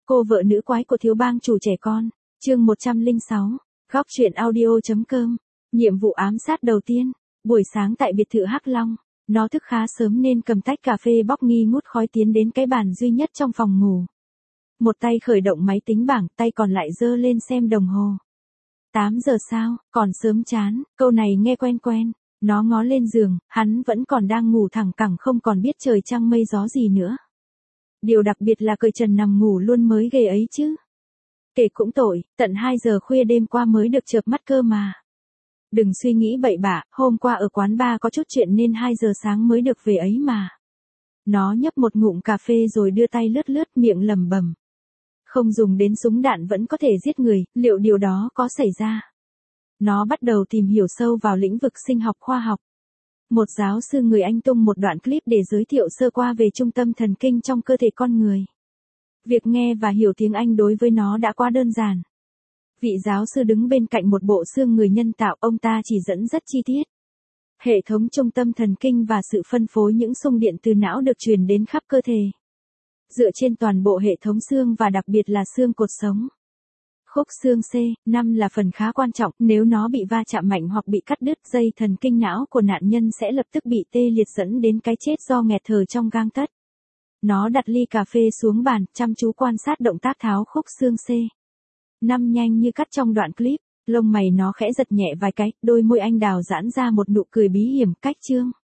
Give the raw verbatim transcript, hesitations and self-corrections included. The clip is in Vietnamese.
Cô vợ nữ quái của thiếu bang chủ trẻ con, chương một trăm lẻ sáu, góc truyện audio.com, nhiệm vụ ám sát đầu tiên, buổi sáng tại biệt thự Hắc Long, nó thức khá sớm nên cầm tách cà phê bóc nghi ngút khói tiến đến cái bàn duy nhất trong phòng ngủ. Một tay khởi động máy tính bảng, tay còn lại giơ lên xem đồng hồ. tám giờ sao, còn sớm chán, câu này nghe quen quen, nó ngó lên giường, hắn vẫn còn đang ngủ thẳng cẳng không còn biết trời trăng mây gió gì nữa. Điều đặc biệt là cởi trần nằm ngủ luôn mới ghê ấy chứ. Kể cũng tội, tận hai giờ khuya đêm qua mới được chợp mắt cơ mà. Đừng suy nghĩ bậy bạ, hôm qua ở quán bar có chút chuyện nên hai giờ sáng mới được về ấy mà. Nó nhấp một ngụm cà phê rồi đưa tay lướt lướt miệng lẩm bẩm. Không dùng đến súng đạn vẫn có thể giết người, liệu điều đó có xảy ra? Nó bắt đầu tìm hiểu sâu vào lĩnh vực sinh học khoa học. Một giáo sư người Anh tung một đoạn clip để giới thiệu sơ qua về trung tâm thần kinh trong cơ thể con người. Việc nghe và hiểu tiếng Anh đối với nó đã quá đơn giản. Vị giáo sư đứng bên cạnh một bộ xương người nhân tạo, ông ta chỉ dẫn rất chi tiết. Hệ thống trung tâm thần kinh và sự phân phối những xung điện từ não được truyền đến khắp cơ thể. Dựa trên toàn bộ hệ thống xương và đặc biệt là xương cột sống. Khúc xương C năm là phần khá quan trọng, nếu nó bị va chạm mạnh hoặc bị cắt đứt, dây thần kinh não của nạn nhân sẽ lập tức bị tê liệt dẫn đến cái chết do nghẹt thở trong gang tấc. Nó đặt ly cà phê xuống bàn, chăm chú quan sát động tác tháo khúc xương C năm nhanh như cắt trong đoạn clip, lông mày nó khẽ giật nhẹ vài cái, đôi môi anh đào giãn ra một nụ cười bí hiểm, cách chương.